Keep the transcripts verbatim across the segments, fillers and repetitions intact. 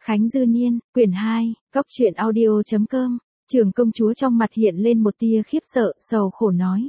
Khánh Dư Niên, quyển hai, góc truyện audio chấm com. Trưởng công chúa trong mặt hiện lên một tia khiếp sợ, sầu khổ nói.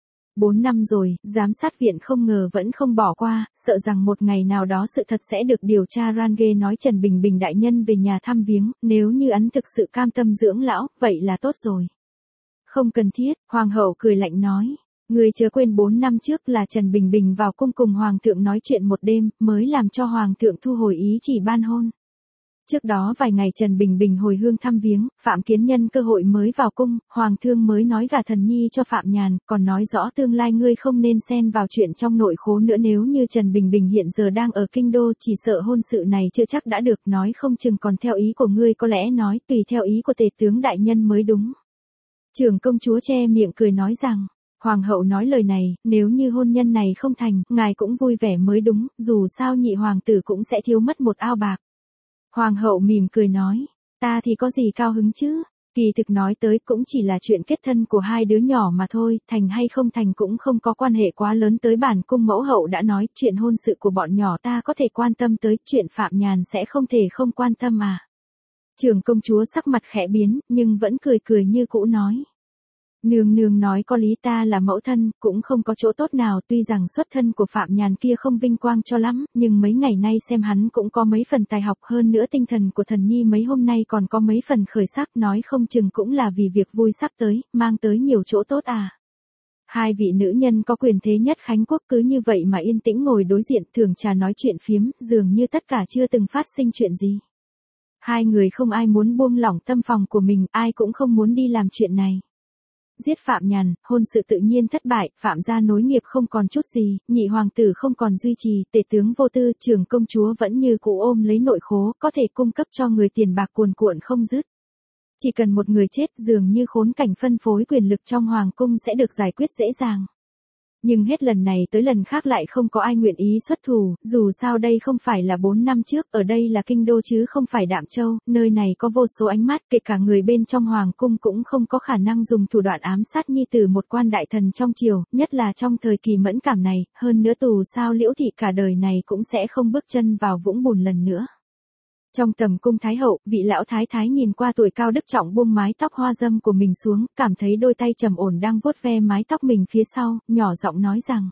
Bốn năm rồi, giám sát viện không ngờ vẫn không bỏ qua, sợ rằng một ngày nào đó sự thật sẽ được điều tra. Range nói Trần Bình Bình đại nhân về nhà thăm viếng, nếu như ấn thực sự cam tâm dưỡng lão, vậy là tốt rồi. Không cần thiết, hoàng hậu cười lạnh nói. Người chớ quên bốn năm trước là Trần Bình Bình vào cung cùng hoàng thượng nói chuyện một đêm, mới làm cho hoàng thượng thu hồi ý chỉ ban hôn. Trước đó vài ngày Trần Bình Bình hồi hương thăm viếng, Phạm Kiến nhân cơ hội mới vào cung, hoàng thương mới nói gả Thần Nhi cho Phạm Nhàn, còn nói rõ tương lai ngươi không nên xen vào chuyện trong nội khố nữa. Nếu như Trần Bình Bình hiện giờ đang ở kinh đô, chỉ sợ hôn sự này chưa chắc đã được, nói không chừng còn theo ý của ngươi, có lẽ nói tùy theo ý của tề tướng đại nhân mới đúng. Trưởng công chúa che miệng cười nói rằng, hoàng hậu nói lời này, nếu như hôn nhân này không thành, ngài cũng vui vẻ mới đúng, dù sao nhị hoàng tử cũng sẽ thiếu mất một ao bạc. Hoàng hậu mỉm cười nói, ta thì có gì cao hứng chứ, kỳ thực nói tới cũng chỉ là chuyện kết thân của hai đứa nhỏ mà thôi, thành hay không thành cũng không có quan hệ quá lớn tới bản cung. Mẫu hậu đã nói, chuyện hôn sự của bọn nhỏ ta có thể quan tâm tới, chuyện Phạm Nhàn sẽ không thể không quan tâm à. Trưởng công chúa sắc mặt khẽ biến, nhưng vẫn cười cười như cũ nói. Nương nương nói có lý, ta là mẫu thân, cũng không có chỗ tốt nào, tuy rằng xuất thân của Phạm Nhàn kia không vinh quang cho lắm, nhưng mấy ngày nay xem hắn cũng có mấy phần tài học, hơn nữa tinh thần của Thần Nhi mấy hôm nay còn có mấy phần khởi sắc, nói không chừng cũng là vì việc vui sắp tới, mang tới nhiều chỗ tốt à. Hai vị nữ nhân có quyền thế nhất Khánh Quốc cứ như vậy mà yên tĩnh ngồi đối diện thưởng trà nói chuyện phiếm, dường như tất cả chưa từng phát sinh chuyện gì. Hai người không ai muốn buông lỏng tâm phòng của mình, ai cũng không muốn đi làm chuyện này. Giết Phạm Nhàn, hôn sự tự nhiên thất bại, Phạm gia nối nghiệp không còn chút gì, nhị hoàng tử không còn duy trì, tể tướng vô tư, trưởng công chúa vẫn như cũ ôm lấy nội khố, có thể cung cấp cho người tiền bạc cuồn cuộn không dứt. Chỉ cần một người chết, dường như khốn cảnh phân phối quyền lực trong hoàng cung sẽ được giải quyết dễ dàng. Nhưng hết lần này tới lần khác lại không có ai nguyện ý xuất thủ, dù sao đây không phải là bốn năm trước, ở đây là kinh đô chứ không phải Đạm Châu, nơi này có vô số ánh mắt, kể cả người bên trong hoàng cung cũng không có khả năng dùng thủ đoạn ám sát nhi tử một quan đại thần trong triều, nhất là trong thời kỳ mẫn cảm này, hơn nữa dù sao Liễu thị cả đời này cũng sẽ không bước chân vào vũng bùn lần nữa. Trong tầm cung thái hậu, vị lão thái thái nhìn qua tuổi cao đức trọng buông mái tóc hoa dâm của mình xuống, cảm thấy đôi tay trầm ổn đang vuốt ve mái tóc mình phía sau, nhỏ giọng nói rằng.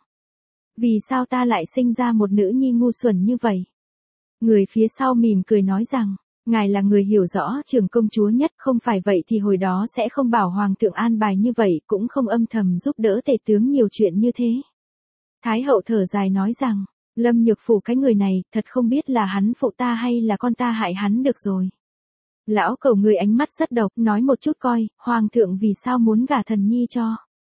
Vì sao ta lại sinh ra một nữ nhi ngu xuẩn như vậy? Người phía sau mỉm cười nói rằng, ngài là người hiểu rõ trưởng công chúa nhất, không phải vậy thì hồi đó sẽ không bảo hoàng thượng an bài như vậy, cũng không âm thầm giúp đỡ tể tướng nhiều chuyện như thế. Thái hậu thở dài nói rằng. Lâm Nhược Phủ cái người này, thật không biết là hắn phụ ta hay là con ta hại hắn được rồi. Lão cầu người ánh mắt rất độc, nói một chút coi, hoàng thượng vì sao muốn gả Thần Nhi cho.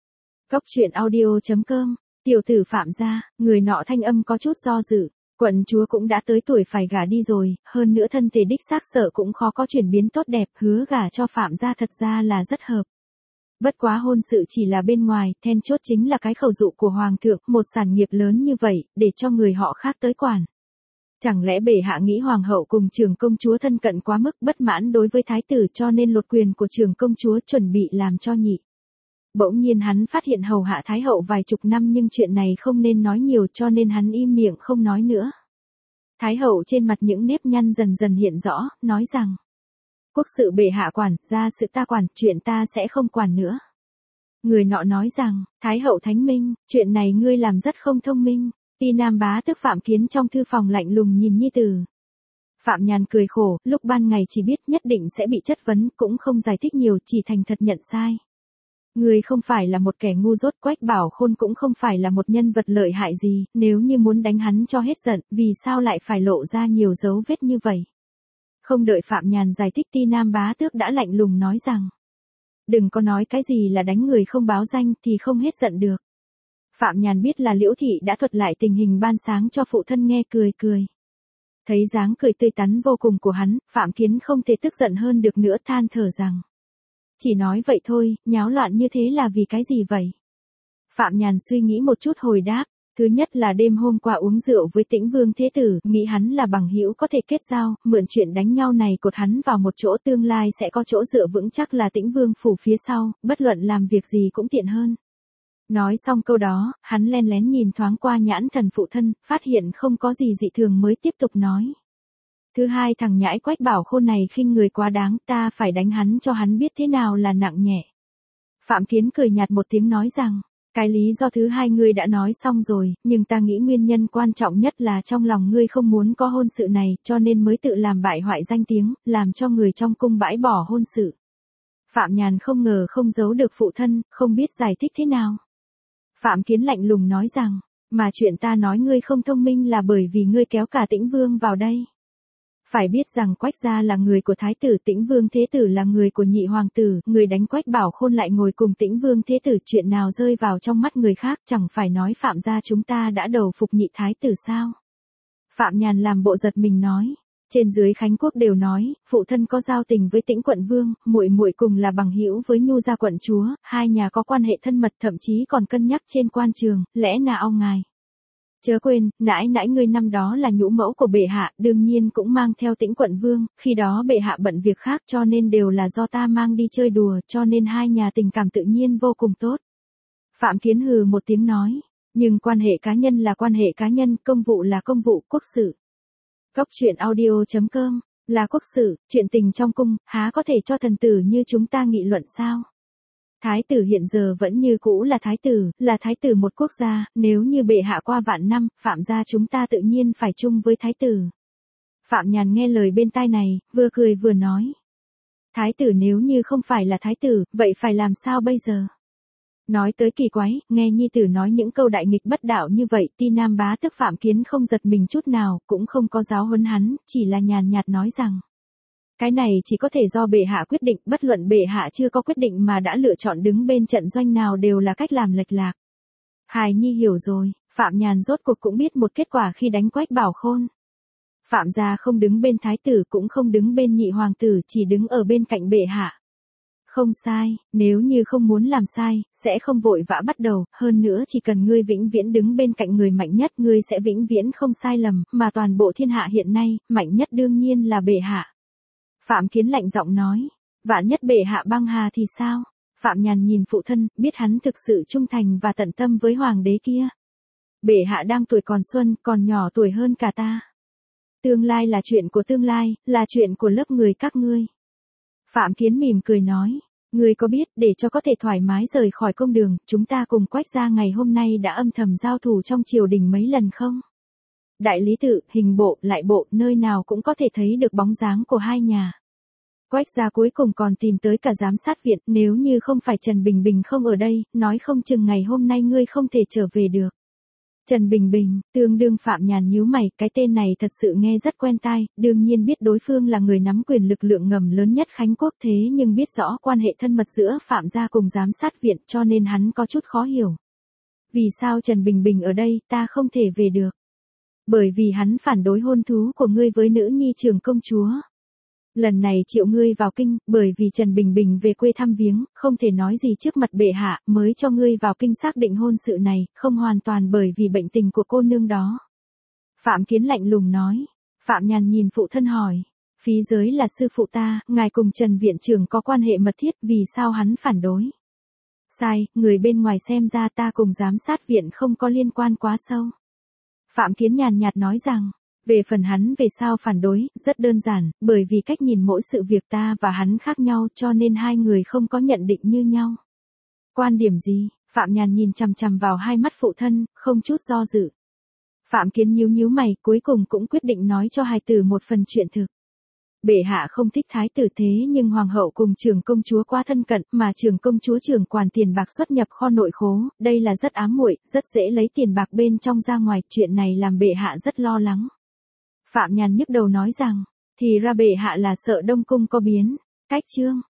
Góc truyện audio chấm com, tiểu tử Phạm gia, người nọ thanh âm có chút do dự, quận chúa cũng đã tới tuổi phải gả đi rồi, hơn nữa thân thể đích xác sợ cũng khó có chuyển biến tốt đẹp, hứa gả cho Phạm gia thật ra là rất hợp. Bất quá hôn sự chỉ là bên ngoài, then chốt chính là cái khẩu dụ của hoàng thượng, một sản nghiệp lớn như vậy, để cho người họ khác tới quản. Chẳng lẽ bệ hạ nghĩ hoàng hậu cùng trưởng công chúa thân cận quá mức, bất mãn đối với thái tử cho nên lột quyền của trưởng công chúa chuẩn bị làm cho nhị. Bỗng nhiên hắn phát hiện hầu hạ thái hậu vài chục năm nhưng chuyện này không nên nói nhiều cho nên hắn im miệng không nói nữa. Thái hậu trên mặt những nếp nhăn dần dần hiện rõ, nói rằng. Quốc sự bệ hạ quản, gia sự ta quản, chuyện ta sẽ không quản nữa. Người nọ nói rằng, Thái hậu thánh minh, chuyện này ngươi làm rất không thông minh. Ti Nam bá tức Phạm Kiến trong thư phòng lạnh lùng nhìn nhi tử. Phạm Nhàn cười khổ, lúc ban ngày chỉ biết nhất định sẽ bị chất vấn, cũng không giải thích nhiều, chỉ thành thật nhận sai. Ngươi không phải là một kẻ ngu dốt, Quách Bảo Khôn cũng không phải là một nhân vật lợi hại gì, nếu như muốn đánh hắn cho hết giận, vì sao lại phải lộ ra nhiều dấu vết như vậy? Không đợi Phạm Nhàn giải thích Ti Nam bá tước đã lạnh lùng nói rằng. Đừng có nói cái gì là đánh người không báo danh thì không hết giận được. Phạm Nhàn biết là Liễu thị đã thuật lại tình hình ban sáng cho phụ thân nghe cười cười. Thấy dáng cười tươi tắn vô cùng của hắn, Phạm Kiến không thể tức giận hơn được nữa than thở rằng. Chỉ nói vậy thôi, nháo loạn như thế là vì cái gì vậy? Phạm Nhàn suy nghĩ một chút hồi đáp. Thứ nhất là đêm hôm qua uống rượu với Tĩnh Vương Thế Tử, nghĩ hắn là bằng hữu có thể kết giao, mượn chuyện đánh nhau này cột hắn vào một chỗ tương lai sẽ có chỗ dựa vững chắc là Tĩnh Vương phủ phía sau, bất luận làm việc gì cũng tiện hơn. Nói xong câu đó, hắn len lén nhìn thoáng qua nhãn thần phụ thân, phát hiện không có gì dị thường mới tiếp tục nói. Thứ hai thằng nhãi Quách Bảo Khôn này khinh người quá đáng, ta phải đánh hắn cho hắn biết thế nào là nặng nhẹ. Phạm Kiến cười nhạt một tiếng nói rằng, cái lý do thứ hai ngươi đã nói xong rồi, nhưng ta nghĩ nguyên nhân quan trọng nhất là trong lòng ngươi không muốn có hôn sự này, cho nên mới tự làm bại hoại danh tiếng, làm cho người trong cung bãi bỏ hôn sự. Phạm Nhàn không ngờ không giấu được phụ thân, không biết giải thích thế nào. Phạm Kiến lạnh lùng nói rằng, mà chuyện ta nói ngươi không thông minh là bởi vì ngươi kéo cả Tĩnh Vương vào đây. Phải biết rằng Quách gia là người của Thái tử, Tĩnh Vương Thế Tử là người của nhị hoàng tử, người đánh Quách Bảo Khôn lại ngồi cùng Tĩnh Vương Thế Tử, chuyện nào rơi vào trong mắt người khác chẳng phải nói Phạm gia chúng ta đã đầu phục nhị Thái tử sao. Phạm Nhàn làm bộ giật mình nói, trên dưới Khánh Quốc đều nói, phụ thân có giao tình với Tĩnh quận vương, muội muội cùng là bằng hữu với Nhu gia quận chúa, hai nhà có quan hệ thân mật thậm chí còn cân nhắc trên quan trường, lẽ nào ngài. Chớ quên, nãi nãi ngươi năm đó là nhũ mẫu của bệ hạ, đương nhiên cũng mang theo Tĩnh quận vương, khi đó bệ hạ bận việc khác cho nên đều là do ta mang đi chơi đùa, cho nên hai nhà tình cảm tự nhiên vô cùng tốt. Phạm Kiến hừ một tiếng nói, nhưng quan hệ cá nhân là quan hệ cá nhân, công vụ là công vụ, quốc sự. Cốc truyện audio chấm com, là quốc sự, chuyện tình trong cung, há có thể cho thần tử như chúng ta nghị luận sao? Thái tử hiện giờ vẫn như cũ là thái tử, là thái tử một quốc gia, nếu như bệ hạ qua vạn năm, Phạm gia chúng ta tự nhiên phải chung với thái tử. Phạm Nhàn nghe lời bên tai này, vừa cười vừa nói. Thái tử nếu như không phải là thái tử, vậy phải làm sao bây giờ? Nói tới kỳ quái, nghe nhi tử nói những câu đại nghịch bất đạo như vậy, Ti Nam bá tước Phạm Kiến không giật mình chút nào, cũng không có giáo huấn hắn, chỉ là nhàn nhạt nói rằng. Cái này chỉ có thể do bệ hạ quyết định, bất luận bệ hạ chưa có quyết định mà đã lựa chọn đứng bên trận doanh nào đều là cách làm lệch lạc. Hài nhi hiểu rồi, Phạm Nhàn rốt cuộc cũng biết một kết quả khi đánh Quách Bảo Khôn. Phạm gia không đứng bên thái tử cũng không đứng bên nhị hoàng tử, chỉ đứng ở bên cạnh bệ hạ. Không sai, nếu như không muốn làm sai, sẽ không vội vã bắt đầu, hơn nữa chỉ cần ngươi vĩnh viễn đứng bên cạnh người mạnh nhất, ngươi sẽ vĩnh viễn không sai lầm, mà toàn bộ thiên hạ hiện nay, mạnh nhất đương nhiên là bệ hạ. Phạm Kiến lạnh giọng nói, vạn nhất bệ hạ băng hà thì sao? Phạm Nhàn nhìn phụ thân, biết hắn thực sự trung thành và tận tâm với hoàng đế kia. Bệ hạ đang tuổi còn xuân, còn nhỏ tuổi hơn cả ta. Tương lai là chuyện của tương lai, là chuyện của lớp người các ngươi. Phạm Kiến mỉm cười nói, ngươi có biết, để cho có thể thoải mái rời khỏi công đường, chúng ta cùng Quách gia ngày hôm nay đã âm thầm giao thủ trong triều đình mấy lần không? Đại lý tự, hình bộ, lại bộ, nơi nào cũng có thể thấy được bóng dáng của hai nhà. Quách gia cuối cùng còn tìm tới cả giám sát viện, nếu như không phải Trần Bình Bình không ở đây, nói không chừng ngày hôm nay ngươi không thể trở về được. Trần Bình Bình, tương đương Phạm Nhàn nhíu mày, cái tên này thật sự nghe rất quen tai, đương nhiên biết đối phương là người nắm quyền lực lượng ngầm lớn nhất Khánh Quốc, thế nhưng biết rõ quan hệ thân mật giữa Phạm gia cùng giám sát viện, cho nên hắn có chút khó hiểu. Vì sao Trần Bình Bình ở đây, ta không thể về được? Bởi vì hắn phản đối hôn thú của ngươi với nữ nhi trưởng công chúa. Lần này triệu ngươi vào kinh, bởi vì Trần Bình Bình về quê thăm viếng, không thể nói gì trước mặt bệ hạ, mới cho ngươi vào kinh xác định hôn sự này, không hoàn toàn bởi vì bệnh tình của cô nương đó. Phạm Kiến lạnh lùng nói. Phạm Nhàn nhìn phụ thân hỏi. Phí Giới là sư phụ ta, ngài cùng Trần viện trưởng có quan hệ mật thiết, vì sao hắn phản đối? Sai, người bên ngoài xem ra ta cùng giám sát viện không có liên quan quá sâu. Phạm Kiến nhàn nhạt nói rằng. Về phần hắn về sao phản đối, rất đơn giản, bởi vì cách nhìn mỗi sự việc ta và hắn khác nhau cho nên hai người không có nhận định như nhau. Quan điểm gì? Phạm Nhàn nhìn chằm chằm vào hai mắt phụ thân, không chút do dự. Phạm Kiến nhíu nhíu mày, cuối cùng cũng quyết định nói cho hài tử một phần chuyện thực. Bệ hạ không thích thái tử thế nhưng hoàng hậu cùng trưởng công chúa quá thân cận, mà trưởng công chúa trưởng quản tiền bạc xuất nhập kho nội khố, đây là rất ám muội, rất dễ lấy tiền bạc bên trong ra ngoài, chuyện này làm bệ hạ rất lo lắng. Phạm Nhàn nhức đầu nói rằng, thì ra bệ hạ là sợ Đông Cung có biến, cách chương.